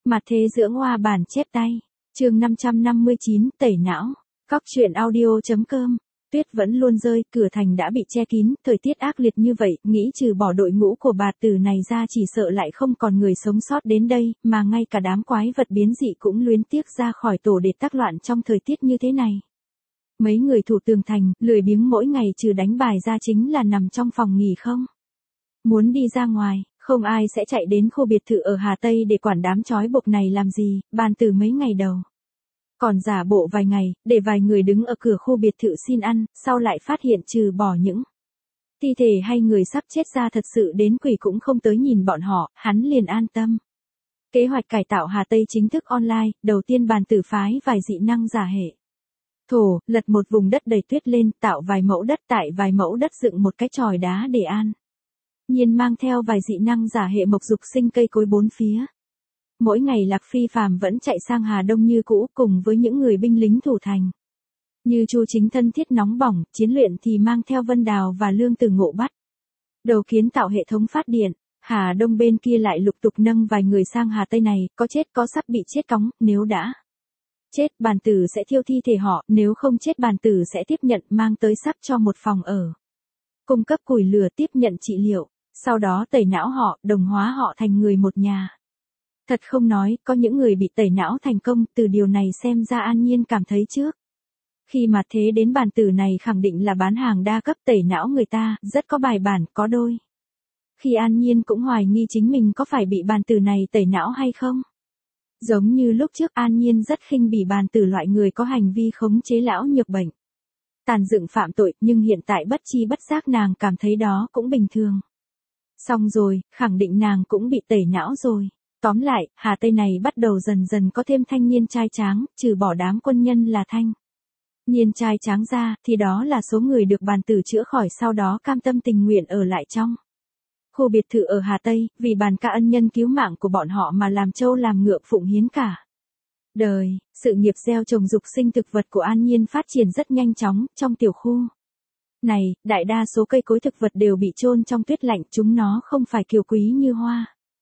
Mặt thế dưỡng hoa bản chép tay. Chương 559, tẩy não. Cóc truyện audio.com. Tuyết vẫn luôn rơi, cửa thành đã bị che kín, thời tiết ác liệt như vậy, nghĩ trừ bỏ đội ngũ của bà tử này ra chỉ sợ lại không còn người sống sót đến đây, mà ngay cả đám quái vật biến dị cũng luyến tiếc ra khỏi tổ để tác loạn trong thời tiết như thế này. Mấy người thủ tường thành, lười biếng mỗi ngày trừ đánh bài ra chính là nằm trong phòng nghỉ không. Muốn đi ra ngoài, không ai sẽ chạy đến khu biệt thự ở Hà Tây để quản đám trói buộc này làm gì, bàn từ mấy ngày đầu. Còn giả bộ vài ngày, để vài người đứng ở cửa khu biệt thự xin ăn, sau lại phát hiện trừ bỏ những thi thể hay người sắp chết ra thật sự đến quỷ cũng không tới nhìn bọn họ, hắn liền an tâm. Kế hoạch cải tạo Hà Tây chính thức online, đầu tiên bàn tử phái vài dị năng giả hệ. Thổ, lật một vùng đất đầy tuyết lên, tạo vài mẫu đất, tại vài mẫu đất dựng một cái chòi đá để an nhiên mang theo vài dị năng giả hệ mộc dục sinh cây cối bốn phía. Mỗi ngày Lạc Phi Phàm vẫn chạy sang Hà Đông như cũ cùng với những người binh lính thủ thành. Như Chu Chính thân thiết nóng bỏng, chiến luyện thì mang theo Vân Đào và Lương Từ Ngộ bắt đầu kiến tạo hệ thống phát điện. Hà Đông bên kia lại lục tục nâng vài người sang Hà Tây này, có chết có sắp bị chết cóng, nếu đã chết bàn tử sẽ thiêu thi thể họ, nếu không chết bàn tử sẽ tiếp nhận mang tới sắp cho một phòng ở. Cung cấp củi lửa tiếp nhận trị liệu, sau đó tẩy não họ, đồng hóa họ thành người một nhà. Thật không nói, có những người bị tẩy não thành công, từ điều này xem ra An Nhiên cảm thấy trước. Khi mà thế đến bàn tử này khẳng định là bán hàng đa cấp tẩy não người ta, rất có bài bản, có đôi. Khi An Nhiên cũng hoài nghi chính mình có phải bị bàn tử này tẩy não hay không. Giống như lúc trước An Nhiên rất khinh bỉ bàn tử loại người có hành vi khống chế lão nhược bệnh. Tàn dựng phạm tội, nhưng hiện tại bất chi bất giác nàng cảm thấy đó cũng bình thường. Xong rồi, khẳng định nàng cũng bị tẩy não rồi. Tóm lại, Hà Tây này bắt đầu dần dần có thêm thanh niên trai tráng, trừ bỏ đám quân nhân là thanh niên trai tráng ra, thì đó là số người được bàn tử chữa khỏi sau đó cam tâm tình nguyện ở lại trong khu biệt thự ở Hà Tây, vì bàn ca ân nhân cứu mạng của bọn họ mà làm trâu làm ngựa phụng hiến cả đời. Sự nghiệp gieo trồng dục sinh thực vật của An Nhiên phát triển rất nhanh chóng, trong tiểu khu này, đại đa số cây cối thực vật đều bị chôn trong tuyết lạnh, chúng nó không phải kiều quý như hoa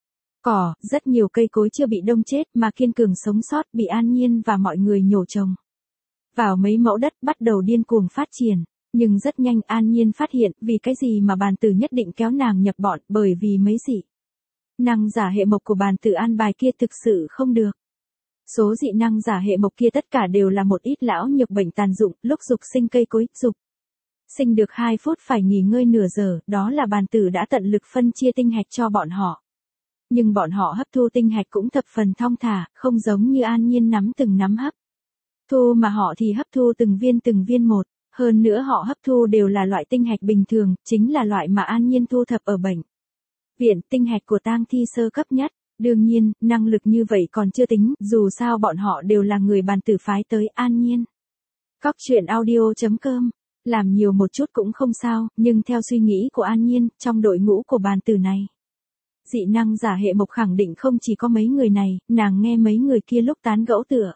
cỏ, rất nhiều cây cối chưa bị đông chết mà kiên cường sống sót bị An Nhiên và mọi người nhổ trồng vào mấy mẫu đất bắt đầu điên cuồng phát triển. Nhưng rất nhanh An Nhiên phát hiện vì cái gì mà bàn tử nhất định kéo nàng nhập bọn, bởi vì mấy dị năng giả hệ mộc của bàn tử an bài kia thực sự không được. Số dị năng giả hệ mộc kia tất cả đều là một ít lão nhược bệnh tàn dụng, lúc dục sinh cây cối, dục sinh được 2 phút phải nghỉ ngơi nửa giờ, đó là bàn tử đã tận lực phân chia tinh hạch cho bọn họ. Nhưng bọn họ hấp thu tinh hạch cũng thập phần thong thả, không giống như An Nhiên nắm từng nắm hấp thu mà họ thì hấp thu từng viên một. Hơn nữa họ hấp thu đều là loại tinh hạch bình thường, chính là loại mà An Nhiên thu thập ở bệnh viện, tinh hạch của tang thi sơ cấp nhất. Đương nhiên, năng lực như vậy còn chưa tính, dù sao bọn họ đều là người bàn tử phái tới An Nhiên. Cóc truyện audio.com. Làm nhiều một chút cũng không sao, nhưng theo suy nghĩ của An Nhiên, trong đội ngũ của bàn tử này, dị năng giả hệ mộc khẳng định không chỉ có mấy người này, nàng nghe mấy người kia lúc tán gẫu tựa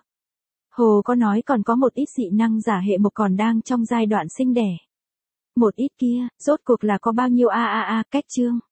hồ có nói còn có một ít dị năng giả hệ mộc còn đang trong giai đoạn sinh đẻ. Một ít kia, rốt cuộc là có bao nhiêu cách chương.